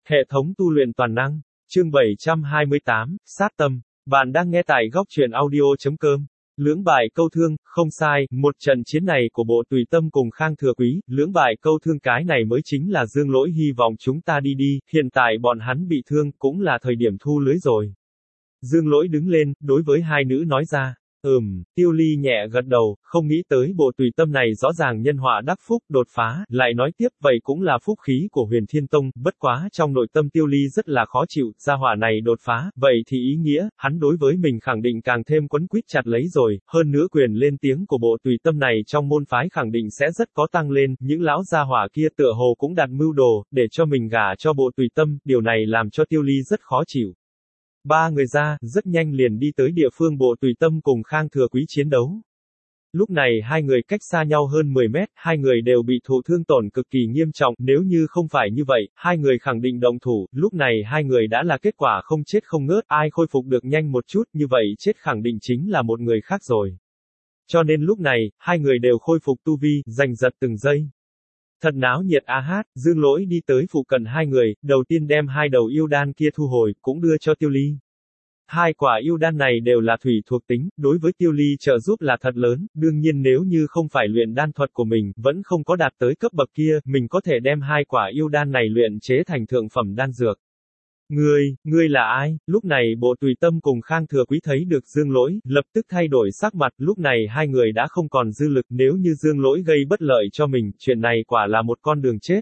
Hệ thống tu luyện toàn năng, chương 728, sát tâm. Bạn đang nghe tại góc truyện audio.com. Lưỡng bại câu thương, không sai, một trận chiến này của bộ Tùy Tâm cùng Khang Thừa Quý, lưỡng bại câu thương cái này mới chính là Dương Lỗi hy vọng chúng ta đi, hiện tại bọn hắn bị thương, cũng là thời điểm thu lưới rồi. Dương Lỗi đứng lên, đối với hai nữ nói ra. Tiêu Ly nhẹ gật đầu, không nghĩ tới bộ Tùy Tâm này rõ ràng nhân họa đắc phúc, đột phá, lại nói tiếp, vậy cũng là phúc khí của Huyền Thiên Tông, bất quá trong nội tâm Tiêu Ly rất là khó chịu, gia hỏa này đột phá, vậy thì ý nghĩa, hắn đối với mình khẳng định càng thêm quấn quýt chặt lấy rồi, hơn nữa quyền lên tiếng của bộ Tùy Tâm này trong môn phái khẳng định sẽ rất có tăng lên, những lão gia hỏa kia tựa hồ cũng đặt mưu đồ, để cho mình gả cho bộ Tùy Tâm, điều này làm cho Tiêu Ly rất khó chịu. Ba người ra, rất nhanh liền đi tới địa phương bộ Tùy Tâm cùng Khang Thừa Quý chiến đấu. Lúc này hai người cách xa nhau hơn 10 mét, hai người đều bị thụ thương tổn cực kỳ nghiêm trọng, nếu như không phải như vậy, hai người khẳng định động thủ, lúc này hai người đã là kết quả không chết không ngớt, ai khôi phục được nhanh một chút, như vậy chết khẳng định chính là một người khác rồi. Cho nên lúc này, hai người đều khôi phục tu vi, giành giật từng giây. Thật náo nhiệt a hát, Dương Lỗi đi tới phụ cận hai người, đầu tiên đem hai đầu yêu đan kia thu hồi, cũng đưa cho Tiêu Ly. Hai quả yêu đan này đều là thủy thuộc tính, đối với Tiêu Ly trợ giúp là thật lớn, đương nhiên nếu như không phải luyện đan thuật của mình, vẫn không có đạt tới cấp bậc kia, mình có thể đem hai quả yêu đan này luyện chế thành thượng phẩm đan dược. Ngươi là ai? Lúc này bộ Tùy Tâm cùng Khang Thừa Quý thấy được Dương Lỗi, lập tức thay đổi sắc mặt, lúc này hai người đã không còn dư lực, nếu như Dương Lỗi gây bất lợi cho mình, chuyện này quả là một con đường chết.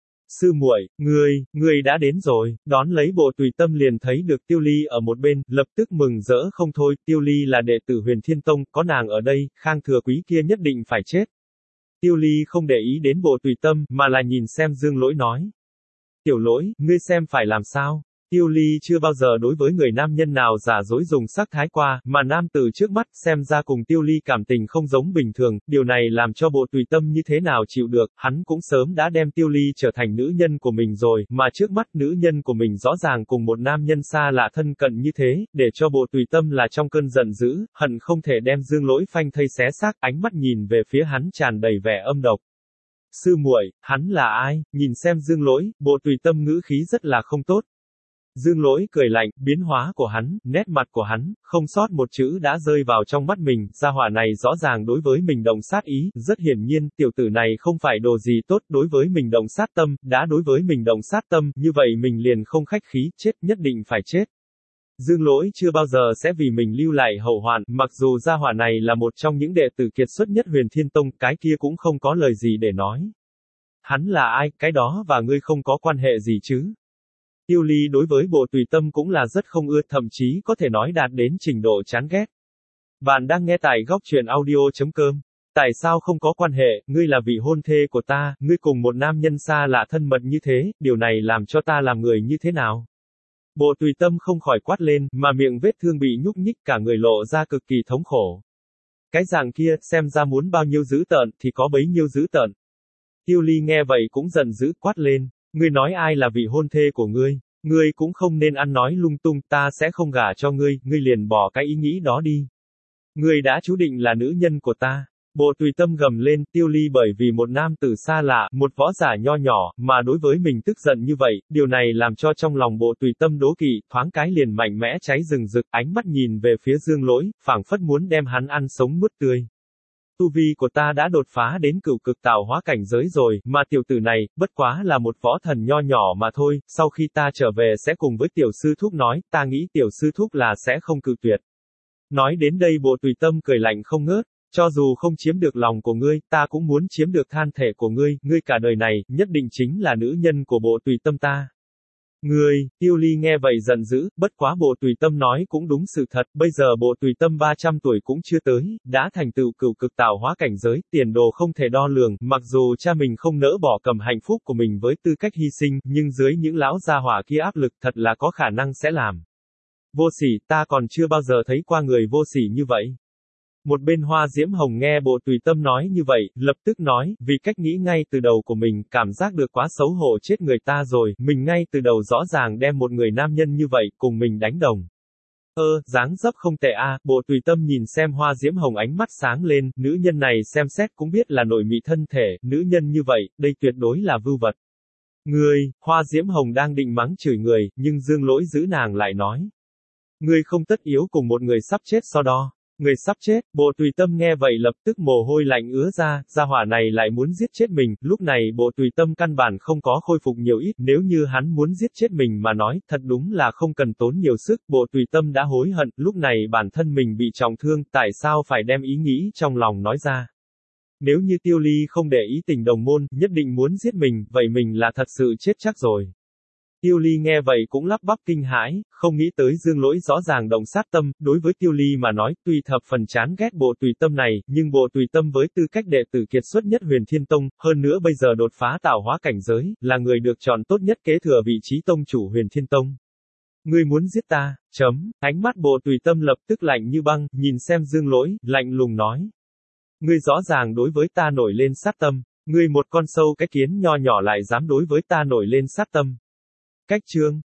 Sư muội, ngươi đã đến rồi, đón lấy bộ Tùy Tâm liền thấy được Tiêu Ly ở một bên, lập tức mừng rỡ không thôi, Tiêu Ly là đệ tử Huyền Thiên Tông, có nàng ở đây, Khang Thừa Quý kia nhất định phải chết. Tiêu Ly không để ý đến bộ Tùy Tâm, mà là nhìn xem Dương Lỗi nói. Tiểu Lỗi, ngươi xem phải làm sao? Tiêu Ly chưa bao giờ đối với người nam nhân nào giả dối dùng sắc thái qua, mà nam tử trước mắt xem ra cùng Tiêu Ly cảm tình không giống bình thường, điều này làm cho bộ Tùy Tâm như thế nào chịu được, hắn cũng sớm đã đem Tiêu Ly trở thành nữ nhân của mình rồi, mà trước mắt nữ nhân của mình rõ ràng cùng một nam nhân xa lạ thân cận như thế, để cho bộ Tùy Tâm là trong cơn giận dữ, hận không thể đem Dương Lỗi phanh thây xé xác, ánh mắt nhìn về phía hắn tràn đầy vẻ âm độc. Sư muội, hắn là ai? Nhìn xem Dương Lỗi, bộ Tùy Tâm ngữ khí rất là không tốt. Dương Lỗi cười lạnh, biến hóa của hắn, nét mặt của hắn, không sót một chữ đã rơi vào trong mắt mình, gia hỏa này rõ ràng đối với mình động sát ý, rất hiển nhiên, tiểu tử này không phải đồ gì tốt, đối với mình động sát tâm, đã đối với mình động sát tâm, như vậy mình liền không khách khí, chết nhất định phải chết. Dương Lỗi chưa bao giờ sẽ vì mình lưu lại hậu hoạn, mặc dù gia hỏa này là một trong những đệ tử kiệt xuất nhất Huyền Thiên Tông, cái kia cũng không có lời gì để nói. Hắn là ai, cái đó và ngươi không có quan hệ gì chứ? Tiêu Ly đối với bộ Tùy Tâm cũng là rất không ưa, thậm chí có thể nói đạt đến trình độ chán ghét. Bạn đang nghe tại góc truyện audio.com. Tại sao không có quan hệ, ngươi là vị hôn thê của ta, ngươi cùng một nam nhân xa lạ thân mật như thế, điều này làm cho ta làm người như thế nào? Bộ Tùy Tâm không khỏi quát lên, mà miệng vết thương bị nhúc nhích cả người lộ ra cực kỳ thống khổ. Cái dạng kia, xem ra muốn bao nhiêu dữ tợn, thì có bấy nhiêu dữ tợn. Tiêu Ly nghe vậy cũng giận dữ, quát lên. Ngươi nói ai là vị hôn thê của ngươi cũng không nên ăn nói lung tung, ta sẽ không gả cho ngươi liền bỏ cái ý nghĩ đó đi. Ngươi đã chú định là nữ nhân của ta. Bộ Tùy Tâm gầm lên, Tiêu Ly bởi vì một nam tử xa lạ, một võ giả nho nhỏ, mà đối với mình tức giận như vậy, điều này làm cho trong lòng bộ Tùy Tâm đố kỵ, thoáng cái liền mạnh mẽ cháy rừng rực, ánh mắt nhìn về phía Dương Lỗi, phảng phất muốn đem hắn ăn sống nuốt tươi. Tu vi của ta đã đột phá đến cửu cực tạo hóa cảnh giới rồi, mà tiểu tử này, bất quá là một võ thần nho nhỏ mà thôi, sau khi ta trở về sẽ cùng với tiểu sư thúc nói, ta nghĩ tiểu sư thúc là sẽ không cự tuyệt. Nói đến đây bộ Tùy Tâm cười lạnh không ngớt, cho dù không chiếm được lòng của ngươi, ta cũng muốn chiếm được than thể của ngươi cả đời này, nhất định chính là nữ nhân của bộ Tùy Tâm ta. Tiêu Ly nghe vậy giận dữ, bất quá bộ Tùy Tâm nói cũng đúng sự thật, bây giờ bộ Tùy Tâm 300 tuổi cũng chưa tới, đã thành tựu cửu cực tạo hóa cảnh giới, tiền đồ không thể đo lường, mặc dù cha mình không nỡ bỏ cầm hạnh phúc của mình với tư cách hy sinh, nhưng dưới những lão gia hỏa kia áp lực thật là có khả năng sẽ làm. Vô sỉ, ta còn chưa bao giờ thấy qua người vô sỉ như vậy. Một bên Hoa Diễm Hồng nghe bộ Tùy Tâm nói như vậy, lập tức nói, vì cách nghĩ ngay từ đầu của mình, cảm giác được quá xấu hổ chết người ta rồi, mình ngay từ đầu rõ ràng đem một người nam nhân như vậy, cùng mình đánh đồng. Dáng dấp không tệ a, bộ Tùy Tâm nhìn xem Hoa Diễm Hồng ánh mắt sáng lên, nữ nhân này xem xét cũng biết là nội mị thân thể, nữ nhân như vậy, đây tuyệt đối là vưu vật. Hoa Diễm Hồng đang định mắng chửi người, nhưng Dương Lỗi giữ nàng lại nói. Ngươi không tất yếu cùng một người sắp chết so đo. Người sắp chết, Bộ Tùy Tâm nghe vậy lập tức mồ hôi lạnh ứa ra, gia hỏa này lại muốn giết chết mình, lúc này Bộ Tùy Tâm căn bản không có khôi phục nhiều ít, nếu như hắn muốn giết chết mình mà nói, thật đúng là không cần tốn nhiều sức, Bộ Tùy Tâm đã hối hận, lúc này bản thân mình bị trọng thương, tại sao phải đem ý nghĩ trong lòng nói ra. Nếu như Tiêu Ly không để ý tình đồng môn, nhất định muốn giết mình, vậy mình là thật sự chết chắc rồi. Tiêu Ly nghe vậy cũng lắp bắp kinh hãi, không nghĩ tới Dương Lỗi rõ ràng động sát tâm, đối với Tiêu Ly mà nói, tuy thập phần chán ghét Bộ Tùy Tâm này, nhưng Bộ Tùy Tâm với tư cách đệ tử kiệt xuất nhất Huyền Thiên Tông, hơn nữa bây giờ đột phá tạo hóa cảnh giới, là người được chọn tốt nhất kế thừa vị trí tông chủ Huyền Thiên Tông. Ngươi muốn giết ta, ánh mắt Bộ Tùy Tâm lập tức lạnh như băng, nhìn xem Dương Lỗi, lạnh lùng nói. Ngươi rõ ràng đối với ta nổi lên sát tâm, ngươi một con sâu cái kiến nho nhỏ lại dám đối với ta nổi lên sát tâm. Cách chương